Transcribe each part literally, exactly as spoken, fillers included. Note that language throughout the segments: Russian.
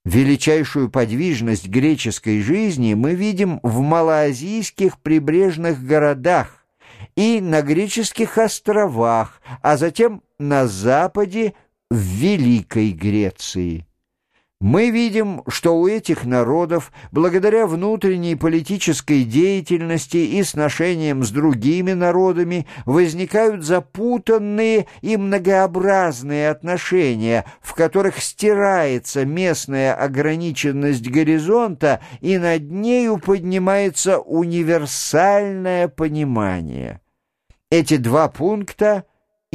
Величайшую подвижность греческой жизни мы видим в малоазийских прибрежных городах и на греческих островах, а затем на западе в Великой Греции. Мы видим, что у этих народов, благодаря внутренней политической деятельности и сношениям с другими народами, возникают запутанные и многообразные отношения, в которых стирается местная ограниченность горизонта, и над нею поднимается универсальное понимание. Эти два пункта,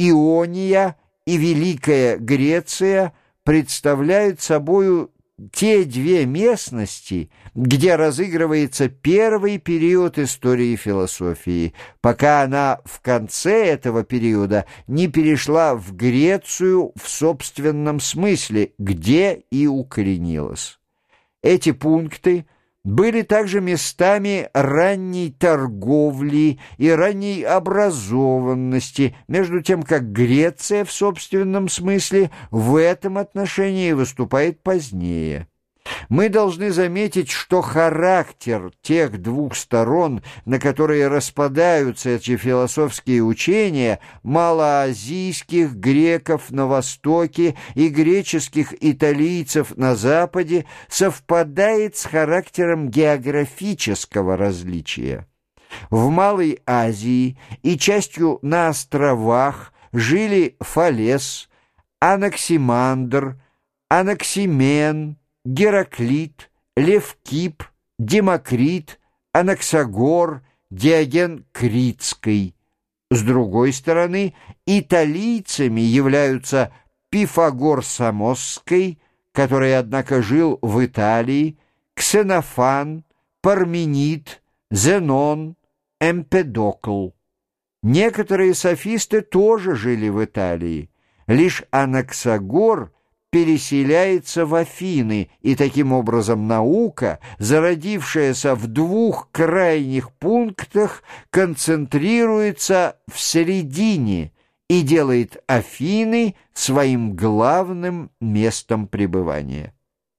Иония и Великая Греция, представляют собою те две местности, где разыгрывается первый период истории философии, пока она в конце этого периода не перешла в Грецию в собственном смысле, где и укоренилась. Эти пункты были также местами ранней торговли и ранней образованности, между тем как Греция в собственном смысле в этом отношении выступает позднее. Мы должны заметить, что характер тех двух сторон, на которые распадаются эти философские учения, малоазийских греков на востоке и греческих италийцев на западе, совпадает с характером географического различия. В Малой Азии и частью на островах жили Фалес, Анаксимандр, Анаксимен, Гераклит, Левкип, Демокрит, Анаксагор, Диоген Критский. С другой стороны, италийцами являются Пифагор Самосский, который, однако, жил в Италии, Ксенофан, Парменид, Зенон, Эмпедокл. Некоторые софисты тоже жили в Италии. Лишь Анаксагор переселяется в Афины, и таким образом наука, зародившаяся в двух крайних пунктах, концентрируется в середине и делает Афины своим главным местом пребывания.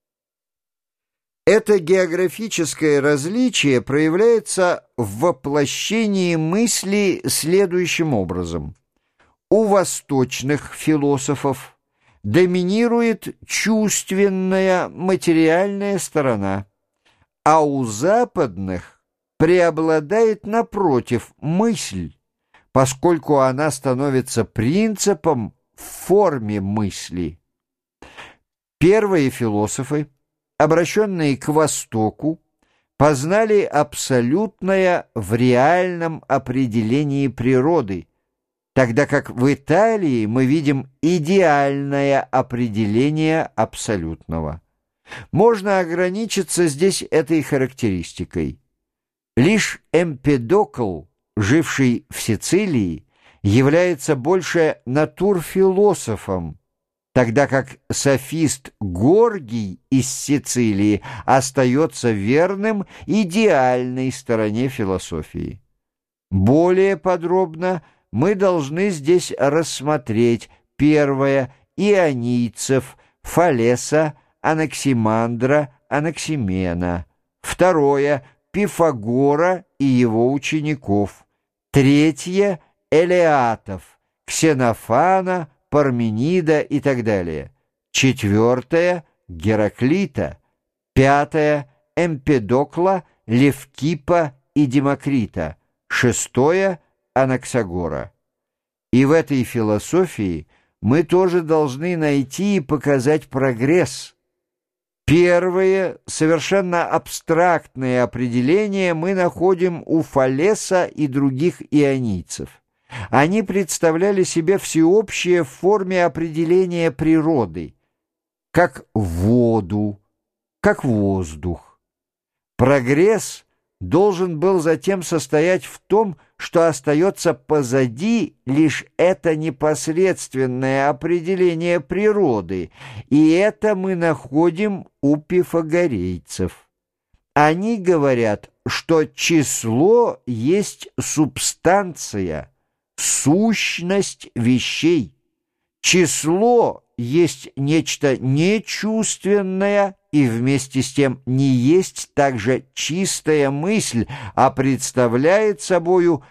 Это географическое различие проявляется в воплощении мысли следующим образом. У восточных философов доминирует чувственная материальная сторона, а у западных преобладает, напротив, мысль, поскольку она становится принципом в форме мысли. Первые философы, обращенные к Востоку, познали абсолютное в реальном определении природы, тогда как в Италии мы видим идеальное определение абсолютного. Можно ограничиться здесь этой характеристикой. Лишь Эмпедокл, живший в Сицилии, является больше натурфилософом, тогда как софист Горгий из Сицилии остается верным идеальной стороне философии. Более подробно мы должны здесь рассмотреть первое — ионийцев, Фалеса, Анаксимандра, Анаксимена, второе — Пифагора и его учеников, третье — Элеатов, Ксенофана, Парменида и так далее, четвертое — Гераклита, пятое — Эмпедокла, Левкипа и Демокрита, шестое — Анаксагора. И в этой философии мы тоже должны найти и показать прогресс. Первые, совершенно абстрактные определения мы находим у Фалеса и других ионийцев. Они представляли себе всеобщее в форме определения природы, как воду, как воздух. Прогресс должен был затем состоять в том, что остается позади лишь это непосредственное определение природы, и это мы находим у пифагорейцев. Они говорят, что число есть субстанция, сущность вещей. Число есть нечто нечувственное и вместе с тем не есть также чистая мысль, а представляет собою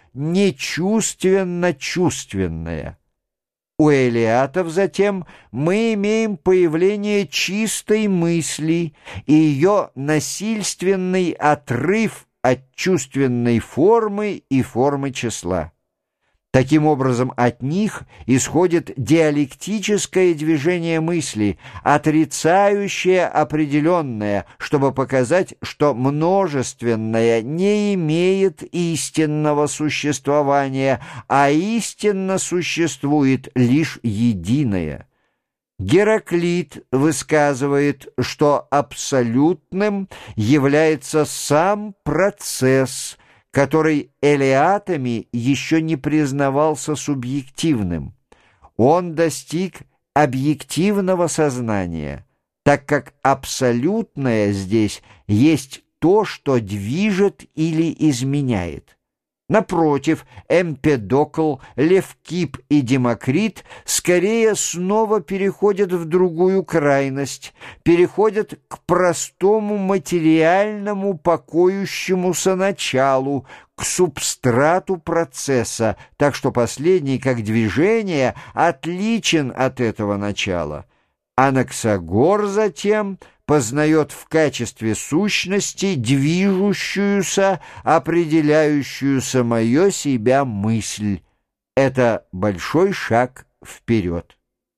нечувственно-чувственное. У элиатов затем мы имеем появление чистой мысли и ее насильственный отрыв от чувственной формы и формы числа. Таким образом, от них исходит диалектическое движение мысли, отрицающее определенное, чтобы показать, что множественное не имеет истинного существования, а истинно существует лишь единое. Гераклит высказывает, что абсолютным является сам процесс, который элиатами еще не признавался субъективным. Он достиг объективного сознания, так как абсолютное здесь есть то, что движет или изменяет. Напротив, Эмпедокл, Левкип и Демокрит скорее снова переходят в другую крайность, переходят к простому материальному покоящемуся началу, к субстрату процесса, так что последний, как движение, отличен от этого начала. Анаксагор затем познает в качестве сущности движущуюся, определяющую самое себя мысль. Это большой шаг вперед.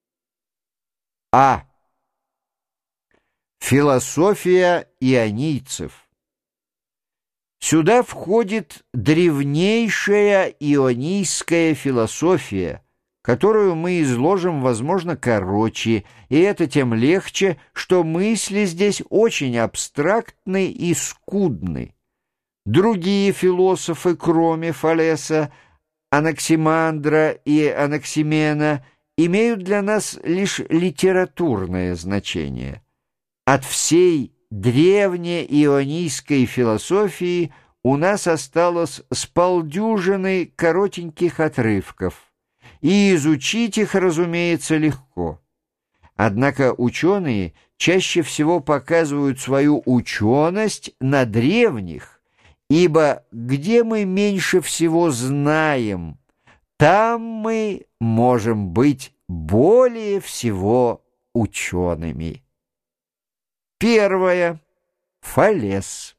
А. Философия ионийцев. Сюда входит древнейшая ионийская философия, которую мы изложим, возможно, короче, и это тем легче, что мысли здесь очень абстрактны и скудны. Другие философы, кроме Фалеса, Анаксимандра и Анаксимена, имеют для нас лишь литературное значение. От всей древнеионийской философии у нас осталось с полдюжины коротеньких отрывков, и изучить их, разумеется, легко. Однако ученые чаще всего показывают свою ученость на древних, ибо где мы меньше всего знаем, там мы можем быть более всего учеными. Первое. Фалес.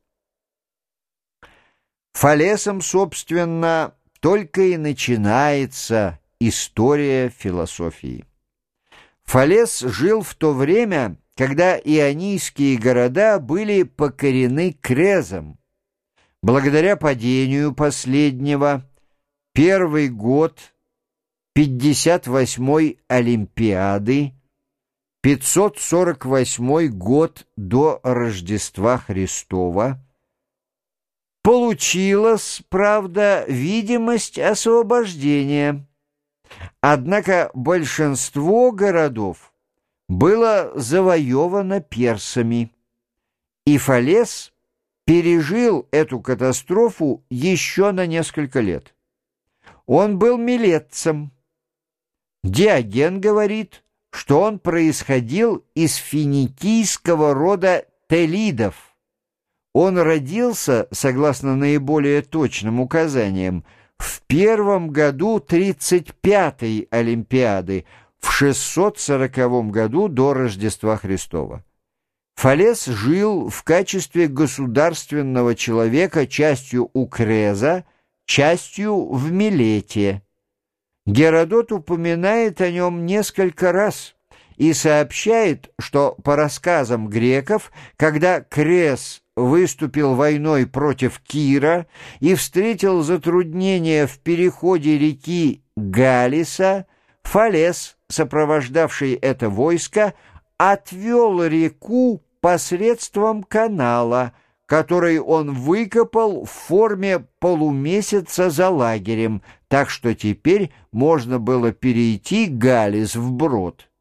Фалесом, собственно, только и начинается история философии. Фалес жил в то время, когда ионийские города были покорены Крезом. Благодаря падению последнего, первый год пятьдесят восьмой Олимпиады, пятьсот сорок восьмой год до Рождества Христова, получилась, правда, видимость освобождения. Однако большинство городов было завоевано персами, и Фалес пережил эту катастрофу еще на несколько лет. Он был милетцем. Диоген говорит, что он происходил из финикийского рода телидов. Он родился, согласно наиболее точным указаниям, в первом году тридцать пятой Олимпиады, в шестьсот сороковом году до Рождества Христова. Фалес жил в качестве государственного человека частью у Креза, частью в Милете. Геродот упоминает о нем несколько раз и сообщает, что по рассказам греков, когда Крез выступил войной против Кира и встретил затруднения в переходе реки Галиса, Фалес, сопровождавший это войско, отвел реку посредством канала, который он выкопал в форме полумесяца за лагерем, так что теперь можно было перейти Галис вброд.